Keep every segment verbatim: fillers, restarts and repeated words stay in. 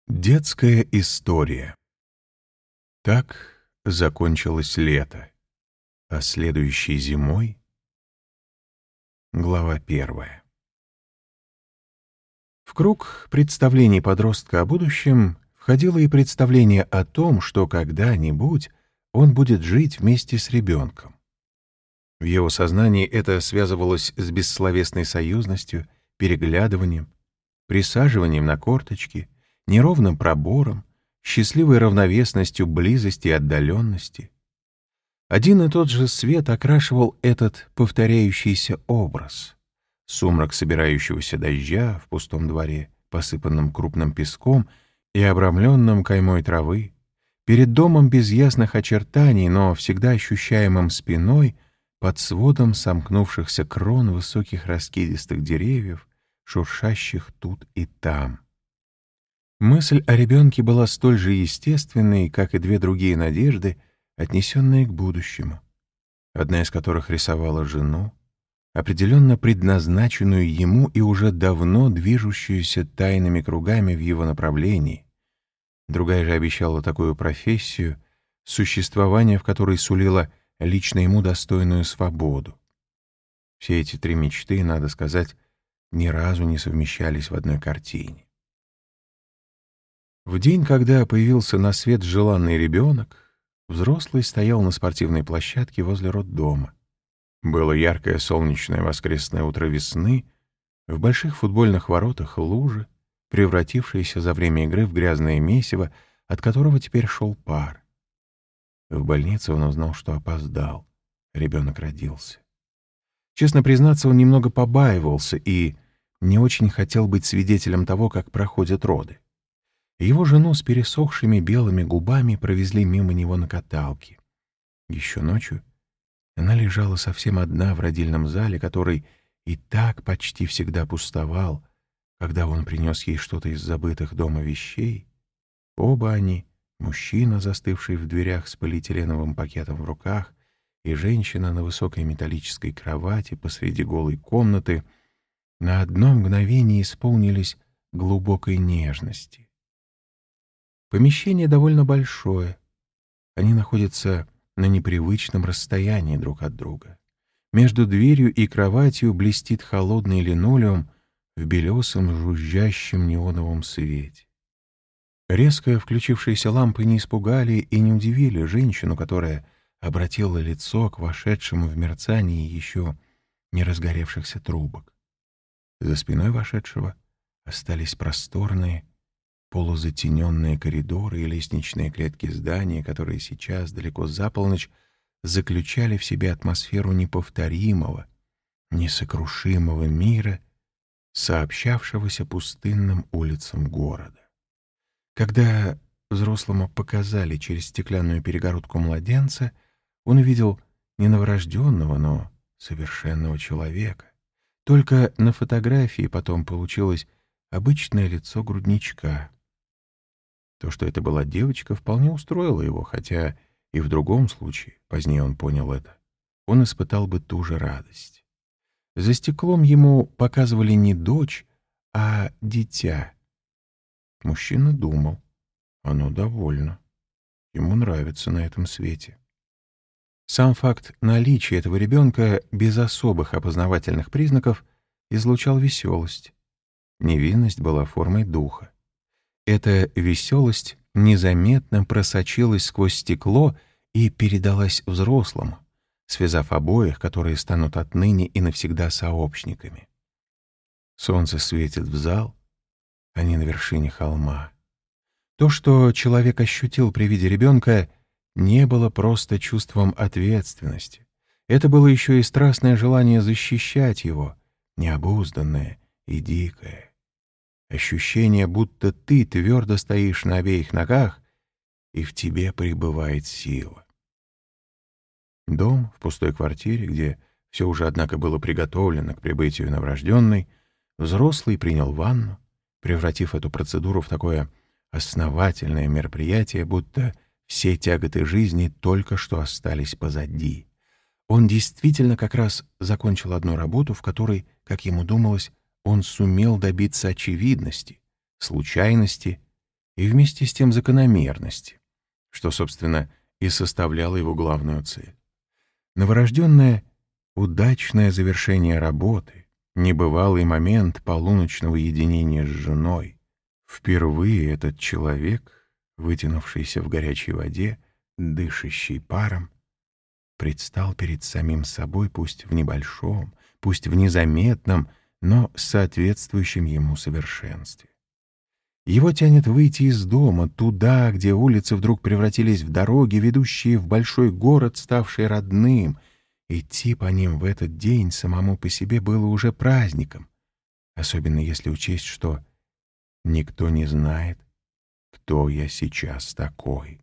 Детская история. Так закончилось лето, а следующей зимой — глава первая. В круг представлений подростка о будущем входило и представление о том, что когда-нибудь он будет жить вместе с ребенком. В его сознании это связывалось с бессловесной союзностью, переглядыванием, присаживанием на корточки, неровным пробором, счастливой равновесностью близости и отдаленности. Один и тот же свет окрашивал этот повторяющийся образ. Сумрак собирающегося дождя в пустом дворе, посыпанном крупным песком и обрамленном каймой травы, перед домом без ясных очертаний, но всегда ощущаемым спиной, под сводом сомкнувшихся крон высоких раскидистых деревьев, шуршащих тут и там. Мысль о ребенке была столь же естественной, как и две другие надежды, отнесенные к будущему, одна из которых рисовала жену, определенно предназначенную ему и уже давно движущуюся тайными кругами в его направлении, другая же обещала такую профессию, существование в которой сулило лично ему достойную свободу. Все эти три мечты, надо сказать, ни разу не совмещались в одной картине. В день, когда появился на свет желанный ребенок, взрослый стоял на спортивной площадке возле роддома. Было яркое солнечное воскресное утро весны, в больших футбольных воротах лужи, превратившиеся за время игры в грязное месиво, от которого теперь шел пар. В больнице он узнал, что опоздал. Ребенок родился. Честно признаться, он немного побаивался и не очень хотел быть свидетелем того, как проходят роды. Его жену с пересохшими белыми губами провезли мимо него на каталке. Еще ночью она лежала совсем одна в родильном зале, который и так почти всегда пустовал, когда он принес ей что-то из забытых дома вещей. Оба они, мужчина, застывший в дверях с полиэтиленовым пакетом в руках, и женщина на высокой металлической кровати посреди голой комнаты, на одно мгновение исполнились глубокой нежности. Помещение довольно большое. Они находятся на непривычном расстоянии друг от друга. Между дверью и кроватью блестит холодный линолеум в белесом жужжащем неоновом свете. Резко включившиеся лампы не испугали и не удивили женщину, которая обратила лицо к вошедшему в мерцании еще не разгоревшихся трубок. За спиной вошедшего остались просторные, полузатененные коридоры и лестничные клетки здания, которые сейчас, далеко за полночь, заключали в себе атмосферу неповторимого, несокрушимого мира, сообщавшегося пустынным улицам города. Когда взрослому показали через стеклянную перегородку младенца, он увидел не новорожденного, но совершенного человека. Только на фотографии потом получилось обычное лицо грудничка. То, что это была девочка, вполне устроило его, хотя и в другом случае, позднее он понял это, он испытал бы ту же радость. За стеклом ему показывали не дочь, а дитя. Мужчина думал, оно довольно, ему нравится на этом свете. Сам факт наличия этого ребенка без особых опознавательных признаков излучал веселость. Невинность была формой духа. Эта веселость незаметно просочилась сквозь стекло и передалась взрослому, связав обоих, которые станут отныне и навсегда сообщниками. Солнце светит в зал, они на вершине холма. То, что человек ощутил при виде ребенка, не было просто чувством ответственности. Это было еще и страстное желание защищать его, необузданное и дикое. Ощущение, будто ты твердо стоишь на обеих ногах, и в тебе пребывает сила. Дом в пустой квартире, где все уже, однако, было приготовлено к прибытию новорожденной, взрослый принял ванну, превратив эту процедуру в такое основательное мероприятие, будто все тяготы жизни только что остались позади. Он действительно как раз закончил одну работу, в которой, как ему думалось, он сумел добиться очевидности, случайности и вместе с тем закономерности, что, собственно, и составляло его главную цель. Новорожденное удачное завершение работы, небывалый момент полуночного единения с женой. Впервые этот человек, вытянувшийся в горячей воде, дышащий паром, предстал перед самим собой, пусть в небольшом, пусть в незаметном, но соответствующем ему совершенстве. Его тянет выйти из дома, туда, где улицы вдруг превратились в дороги, ведущие в большой город, ставший родным. Идти по ним в этот день самому по себе было уже праздником, особенно если учесть, что никто не знает, кто я сейчас такой.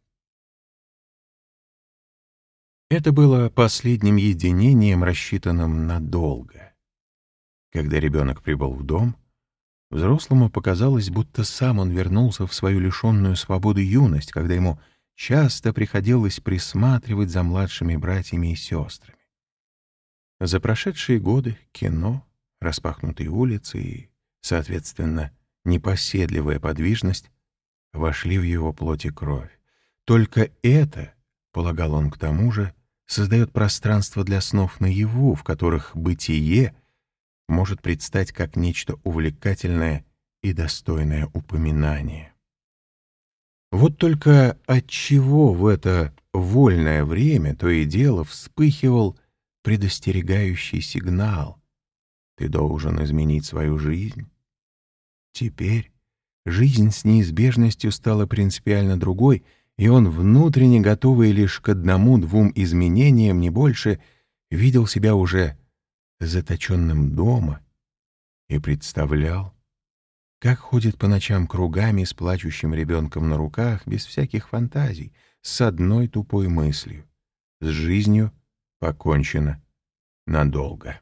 Это было последним единением, рассчитанным надолго. Когда ребенок прибыл в дом, взрослому показалось, будто сам он вернулся в свою лишенную свободы юность, когда ему часто приходилось присматривать за младшими братьями и сестрами. За прошедшие годы кино, распахнутые улицы и, соответственно, непоседливая подвижность вошли в его плоть и кровь. Только это, полагал он к тому же, создает пространство для снов наяву, в которых бытие может предстать как нечто увлекательное и достойное упоминания. Вот только отчего в это вольное время то и дело вспыхивал предостерегающий сигнал: ты должен изменить свою жизнь. Теперь жизнь с неизбежностью стала принципиально другой, и он, внутренне готовый лишь к одному-двум изменениям, не больше, видел себя уже заточенным дома и представлял, как ходит по ночам кругами с плачущим ребенком на руках, без всяких фантазий, с одной тупой мыслью: с жизнью покончено надолго.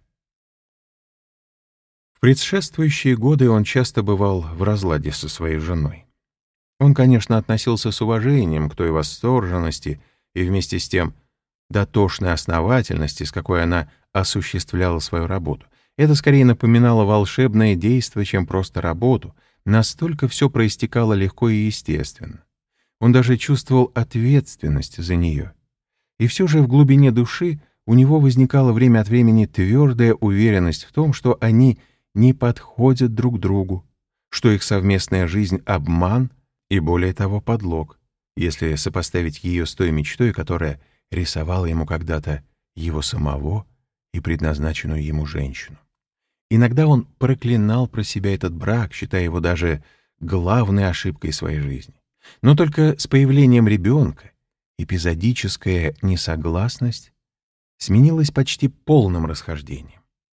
В предшествующие годы он часто бывал в разладе со своей женой. Он, конечно, относился с уважением к той восторженности и вместе с тем дотошной основательности, с какой она осуществляла свою работу. Это скорее напоминало волшебное действо, чем просто работу. Настолько все проистекало легко и естественно. Он даже чувствовал ответственность за нее. И все же в глубине души у него возникала время от времени твердая уверенность в том, что они не подходят друг другу, что их совместная жизнь — обман и, более того, подлог, если сопоставить ее с той мечтой, которая рисовала ему когда-то его самого и предназначенную ему женщину. Иногда он проклинал про себя этот брак, считая его даже главной ошибкой своей жизни. Но только с появлением ребенка эпизодическая несогласность сменилась почти полным расхождением.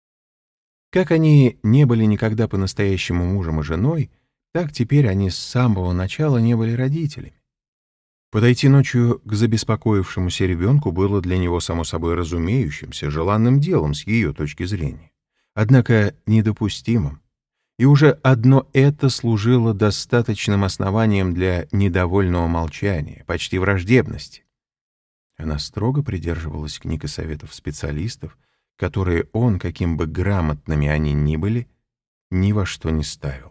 Как они не были никогда по-настоящему мужем и женой, так теперь они с самого начала не были родителями. Подойти ночью к забеспокоившемуся ребенку было для него само собой разумеющимся, желанным делом с ее точки зрения, однако недопустимым. И уже одно это служило достаточным основанием для недовольного молчания, почти враждебности. Она строго придерживалась книг и советов специалистов, которые он, каким бы грамотными они ни были, ни во что не ставил.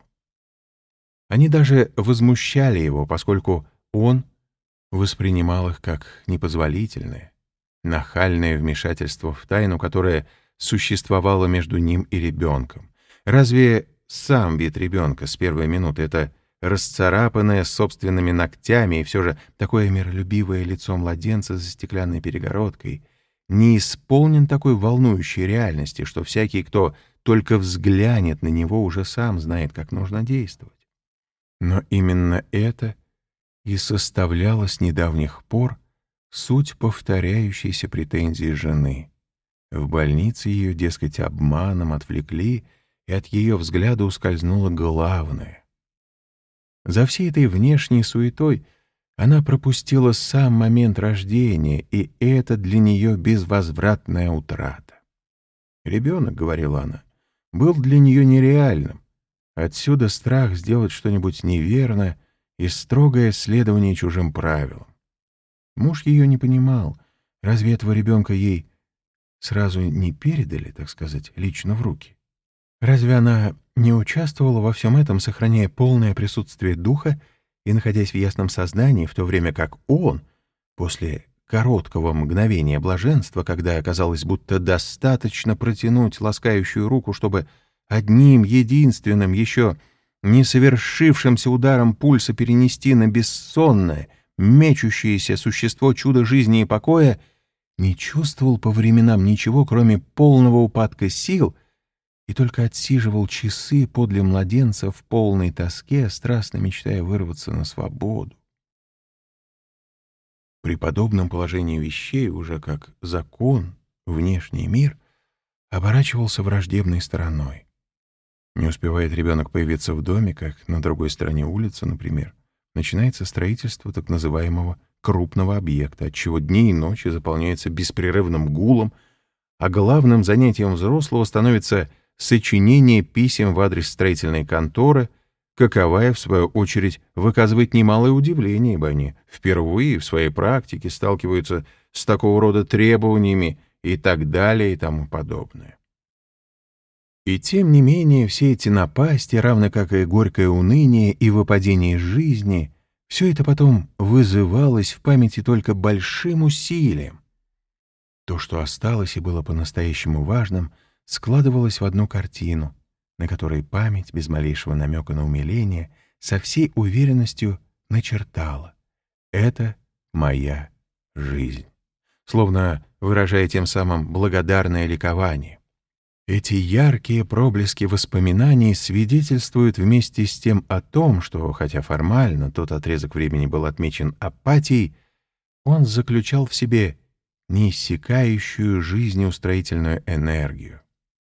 Они даже возмущали его, поскольку он воспринимал их как непозволительное, нахальное вмешательство в тайну, которое существовало между ним и ребенком. Разве сам вид ребенка с первой минуты — это расцарапанное собственными ногтями и все же такое миролюбивое лицо младенца за стеклянной перегородкой не исполнен такой волнующей реальности, что всякий, кто только взглянет на него, уже сам знает, как нужно действовать? Но именно это и составляло с недавних пор суть повторяющейся претензии жены. В больнице ее, дескать, обманом отвлекли, и от ее взгляда ускользнуло главное. За всей этой внешней суетой она пропустила сам момент рождения, и это для нее безвозвратная утрата. «Ребенок, — говорила она, — был для нее нереальным. Отсюда страх сделать что-нибудь неверно и строгое следование чужим правилам. Муж ее не понимал, разве этого ребенка ей сразу не передали, так сказать, лично в руки? Разве она не участвовала во всем этом, сохраняя полное присутствие духа и находясь в ясном сознании, в то время как он, после короткого мгновения блаженства, когда оказалось, будто достаточно протянуть ласкающую руку, чтобы одним единственным, еще не совершившимся ударом пульса перенести на бессонное, мечущееся существо чудо жизни и покоя, не чувствовал по временам ничего, кроме полного упадка сил, и только отсиживал часы подле младенца в полной тоске, страстно мечтая вырваться на свободу. При подобном положении вещей уже как закон, внешний мир оборачивался враждебной стороной. Не успевает ребенок появиться в доме, как на другой стороне улицы, например, начинается строительство так называемого крупного объекта, отчего дни и ночи заполняются беспрерывным гулом, а главным занятием взрослого становится сочинение писем в адрес строительной конторы, каковая, в свою очередь, выказывает немалое удивление, ибо они впервые в своей практике сталкиваются с такого рода требованиями и так далее и тому подобное. И тем не менее все эти напасти, равно как и горькое уныние и выпадение из жизни, все это потом вызывалось в памяти только большим усилием. То, что осталось и было по-настоящему важным, складывалось в одну картину, на которой память, без малейшего намека на умиление, со всей уверенностью начертала: «Это моя жизнь», словно выражая тем самым благодарное ликование. Эти яркие проблески воспоминаний свидетельствуют вместе с тем о том, что, хотя формально тот отрезок времени был отмечен апатией, он заключал в себе неиссякающую жизнеустроительную энергию.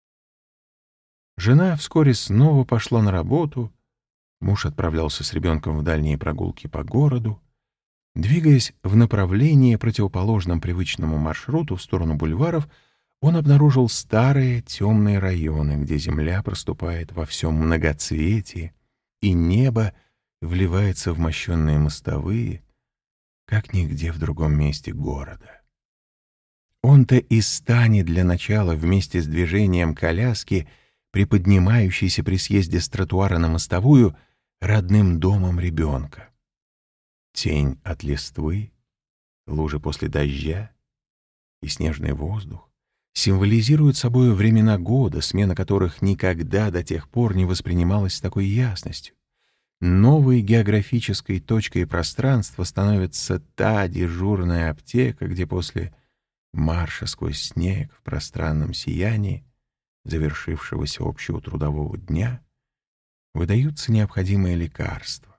Жена вскоре снова пошла на работу, муж отправлялся с ребенком в дальние прогулки по городу. Двигаясь в направлении, противоположном привычному маршруту в сторону бульваров, он обнаружил старые темные районы, где земля проступает во всем многоцветии, и небо вливается в мощенные мостовые, как нигде в другом месте города. Он-то и станет для начала вместе с движением коляски, приподнимающейся при съезде с тротуара на мостовую, родным домом ребенка. Тень от листвы, лужи после дождя и снежный воздух символизируют собой времена года, смена которых никогда до тех пор не воспринималась с такой ясностью. Новой географической точкой пространства становится та дежурная аптека, где после марша сквозь снег в пространном сиянии завершившегося общего трудового дня выдаются необходимые лекарства.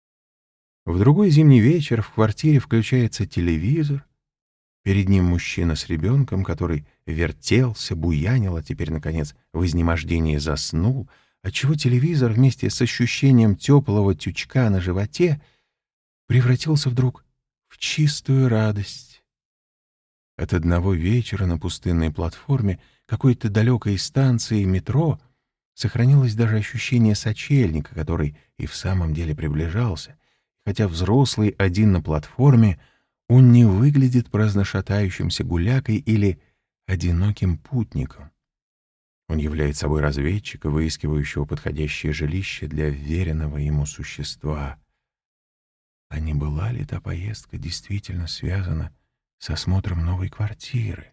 В другой зимний вечер в квартире включается телевизор. Перед ним мужчина с ребенком, который вертелся, буянил, а теперь, наконец, в изнемождении заснул, отчего телевизор вместе с ощущением теплого тючка на животе превратился вдруг в чистую радость. От одного вечера на пустынной платформе какой-то далекой станции метро сохранилось даже ощущение сочельника, который и в самом деле приближался, хотя взрослый один на платформе, он не выглядит праздно шатающимся гулякой или одиноким путником. Он является собой разведчика, выискивающего подходящее жилище для веренного ему существа. А не была ли та поездка действительно связана с осмотром новой квартиры?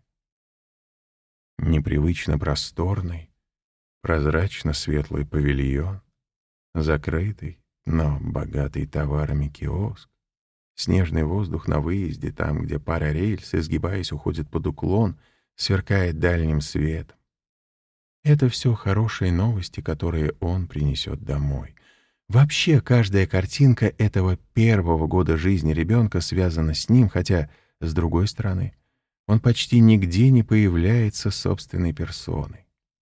Непривычно просторный, прозрачно светлый павильон, закрытый, но богатый товарами киоск, снежный воздух на выезде, там, где пара рельс, изгибаясь, уходит под уклон, сверкает дальним светом. Это все хорошие новости, которые он принесет домой. Вообще, каждая картинка этого первого года жизни ребенка связана с ним, хотя, с другой стороны, он почти нигде не появляется собственной персоной.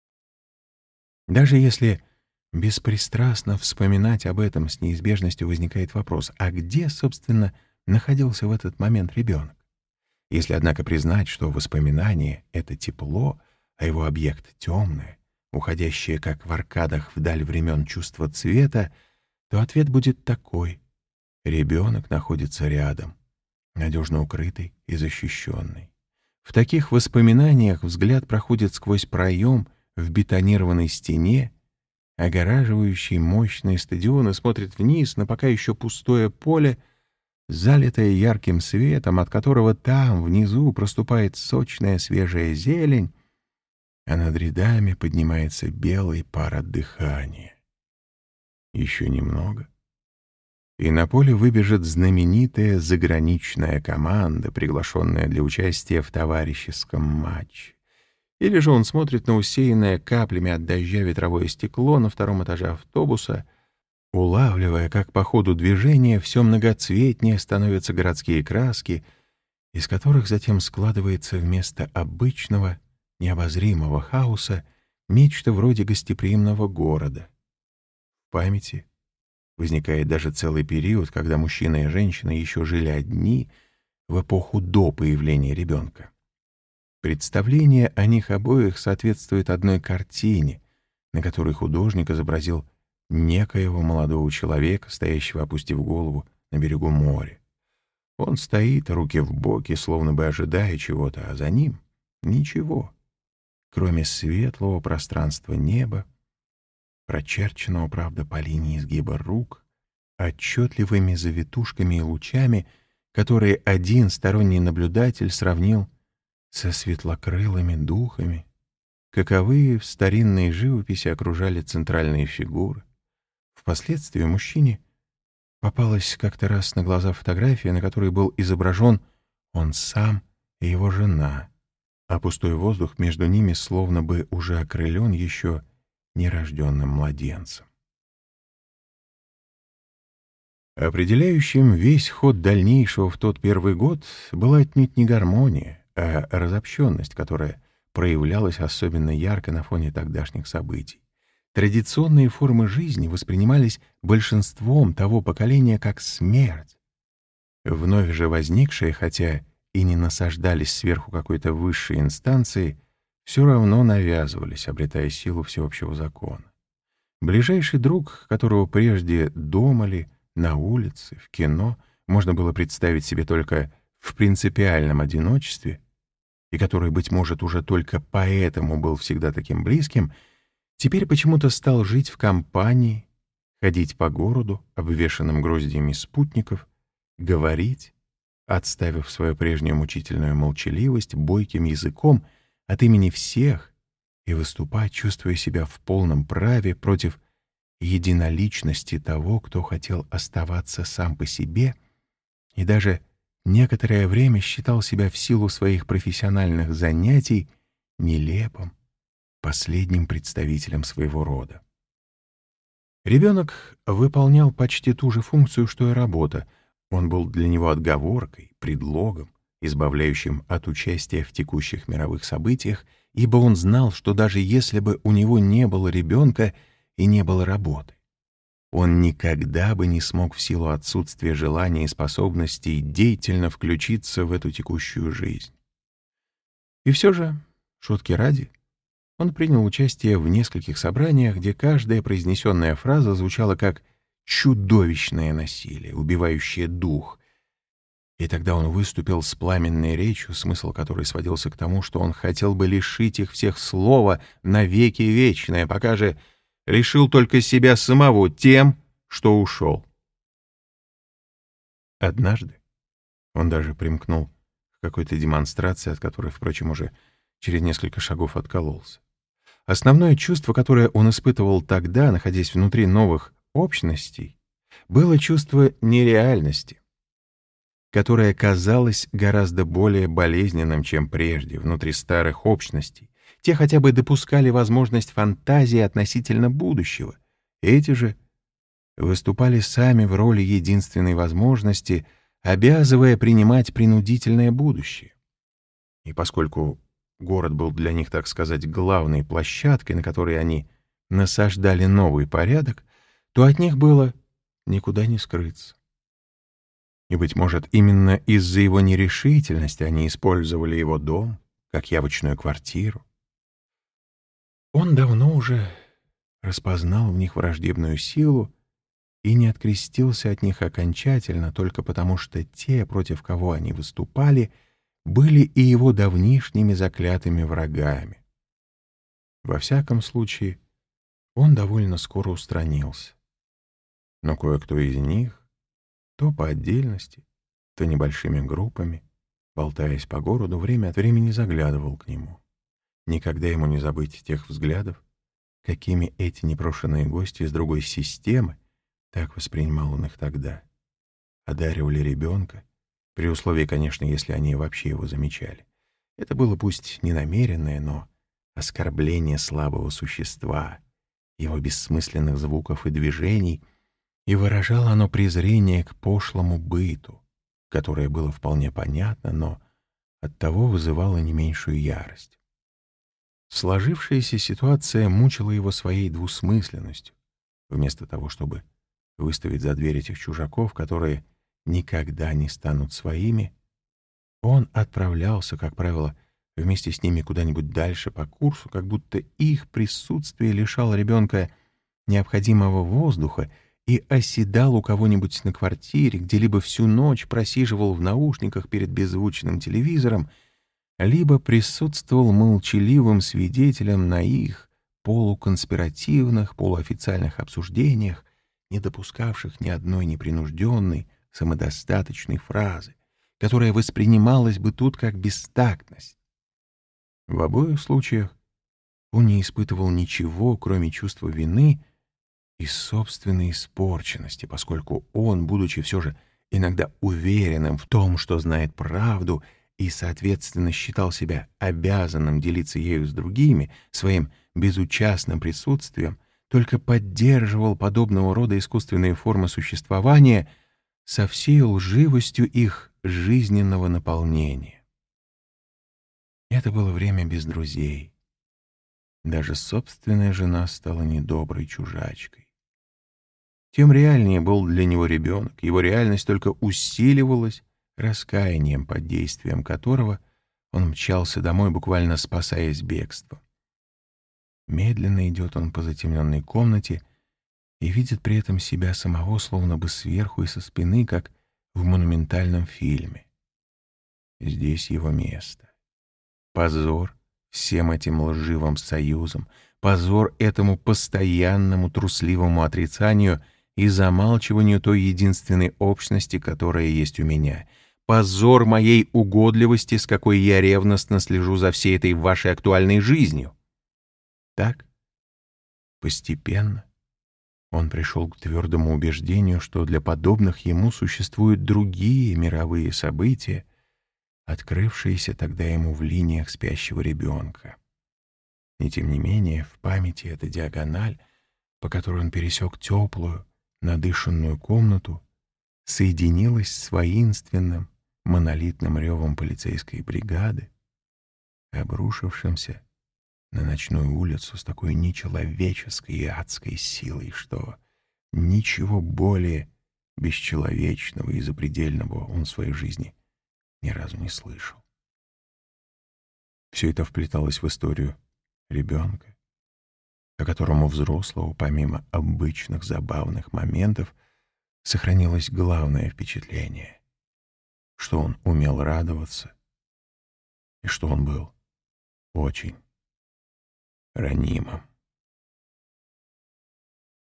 Даже если беспристрастно вспоминать об этом, с неизбежностью возникает вопрос: а где, собственно, находился в этот момент ребенок? Если, однако, признать, что воспоминание — это тепло, а его объект — темное, уходящее, как в аркадах вдаль времен, чувство цвета, то ответ будет такой: ребенок находится рядом, надежно укрытый и защищенный. В таких воспоминаниях взгляд проходит сквозь проем в бетонированной стене огораживающий мощный стадион, и смотрит вниз на пока еще пустое поле, залитое ярким светом, от которого там, внизу, проступает сочная свежая зелень, а над рядами поднимается белый пар от дыхания. Еще немного, и на поле выбежит знаменитая заграничная команда, приглашенная для участия в товарищеском матче. Или же он смотрит на усеянное каплями от дождя ветровое стекло на втором этаже автобуса, улавливая, как по ходу движения все многоцветнее становятся городские краски, из которых затем складывается вместо обычного, необозримого хаоса нечто вроде гостеприимного города. В памяти возникает даже целый период, когда мужчина и женщина еще жили одни в эпоху до появления ребенка. Представление о них обоих соответствует одной картине, на которой художник изобразил некоего молодого человека, стоящего, опустив голову, на берегу моря. Он стоит, руки в боки, словно бы ожидая чего-то, а за ним ничего, кроме светлого пространства неба, прочерченного, правда, по линии изгиба рук, отчетливыми завитушками и лучами, которые один сторонний наблюдатель сравнил со светлокрылыми духами, каковые в старинной живописи окружали центральные фигуры. Впоследствии мужчине попалась как-то раз на глаза фотография, на которой был изображен он сам и его жена, а пустой воздух между ними словно бы уже окрылен еще нерожденным младенцем. Определяющим весь ход дальнейшего в тот первый год была отнюдь не гармония, а разобщенность, которая проявлялась особенно ярко на фоне тогдашних событий. Традиционные формы жизни воспринимались большинством того поколения как смерть. Вновь же возникшие, хотя и не насаждались сверху какой-то высшей инстанции, все равно навязывались, обретая силу всеобщего закона. Ближайший друг, которого прежде дома ли, на улице, в кино можно было представить себе только в принципиальном одиночестве, и который, быть может, уже только поэтому был всегда таким близким, теперь почему-то стал жить в компании, ходить по городу, обвешанным гроздьями спутников, говорить, отставив свою прежнюю мучительную молчаливость, бойким языком от имени всех и выступать, чувствуя себя в полном праве против единоличности того, кто хотел оставаться сам по себе и даже некоторое время считал себя в силу своих профессиональных занятий нелепым, последним представителем своего рода. Ребенок выполнял почти ту же функцию, что и работа. Он был для него отговоркой, предлогом, избавляющим от участия в текущих мировых событиях, ибо он знал, что даже если бы у него не было ребенка и не было работы, он никогда бы не смог в силу отсутствия желания и способностей деятельно включиться в эту текущую жизнь. И все же, шутки ради, он принял участие в нескольких собраниях, где каждая произнесенная фраза звучала как чудовищное насилие, убивающее дух. И тогда он выступил с пламенной речью, смысл которой сводился к тому, что он хотел бы лишить их всех слова навеки вечное, пока же лишил только себя самого тем, что ушел. Однажды он даже примкнул к какой-то демонстрации, от которой, впрочем, уже через несколько шагов откололся. Основное чувство, которое он испытывал тогда, находясь внутри новых общностей, было чувство нереальности, которое казалось гораздо более болезненным, чем прежде, внутри старых общностей. Те хотя бы допускали возможность фантазии относительно будущего. Эти же выступали сами в роли единственной возможности, обязывая принимать принудительное будущее. И поскольку город был для них, так сказать, главной площадкой, на которой они насаждали новый порядок, то от них было никуда не скрыться. И, быть может, именно из-за его нерешительности они использовали его дом как явочную квартиру. Он давно уже распознал в них враждебную силу и не открестился от них окончательно только потому, что те, против кого они выступали, были и его давнишними заклятыми врагами. Во всяком случае, он довольно скоро устранился. Но кое-кто из них, то по отдельности, то небольшими группами, болтаясь по городу, время от времени заглядывал к нему. Никогда ему не забыть тех взглядов, какими эти непрошенные гости из другой системы, так воспринимал он их тогда, одаривали ребенка, при условии, конечно, если они вообще его замечали. Это было пусть ненамеренное, но оскорбление слабого существа, его бессмысленных звуков и движений, и выражало оно презрение к пошлому быту, которое было вполне понятно, но оттого вызывало не меньшую ярость. Сложившаяся ситуация мучила его своей двусмысленностью. Вместо того, чтобы выставить за дверь этих чужаков, которые никогда не станут своими, он отправлялся, как правило, вместе с ними куда-нибудь дальше по курсу, как будто их присутствие лишало ребенка необходимого воздуха и оседал у кого-нибудь на квартире, где либо всю ночь просиживал в наушниках перед беззвучным телевизором, либо присутствовал молчаливым свидетелем на их полуконспиративных, полуофициальных обсуждениях, не допускавших ни одной непринужденной, самодостаточной фразы, которая воспринималась бы тут как бестактность. В обоих случаях он не испытывал ничего, кроме чувства вины и собственной испорченности, поскольку он, будучи все же иногда уверенным в том, что знает правду, и, соответственно, считал себя обязанным делиться ею с другими, своим безучастным присутствием, только поддерживал подобного рода искусственные формы существования со всей лживостью их жизненного наполнения. Это было время без друзей. Даже собственная жена стала недоброй чужачкой. Тем реальнее был для него ребенок, его реальность только усиливалась раскаянием, под действием которого он мчался домой, буквально спасаясь бегством. Медленно идет он по затемненной комнате и видит при этом себя самого словно бы сверху и со спины, как в монументальном фильме. Здесь его место. Позор всем этим лживым союзам, позор этому постоянному трусливому отрицанию и замалчиванию той единственной общности, которая есть у меня. Позор моей угодливости, с какой я ревностно слежу за всей этой вашей актуальной жизнью. Так, постепенно, он пришел к твердому убеждению, что для подобных ему существуют другие мировые события, открывшиеся тогда ему в линиях спящего ребенка. И тем не менее, в памяти эта диагональ, по которой он пересек теплую, надышанную комнату, соединилась с воинственным, монолитным ревом полицейской бригады, обрушившимся на ночную улицу с такой нечеловеческой и адской силой, что ничего более бесчеловечного и запредельного он в своей жизни ни разу не слышал. Все это вплеталось в историю ребенка, о котором у взрослого, помимо обычных забавных моментов, сохранилось главное впечатление, что он умел радоваться и что он был очень ранимым.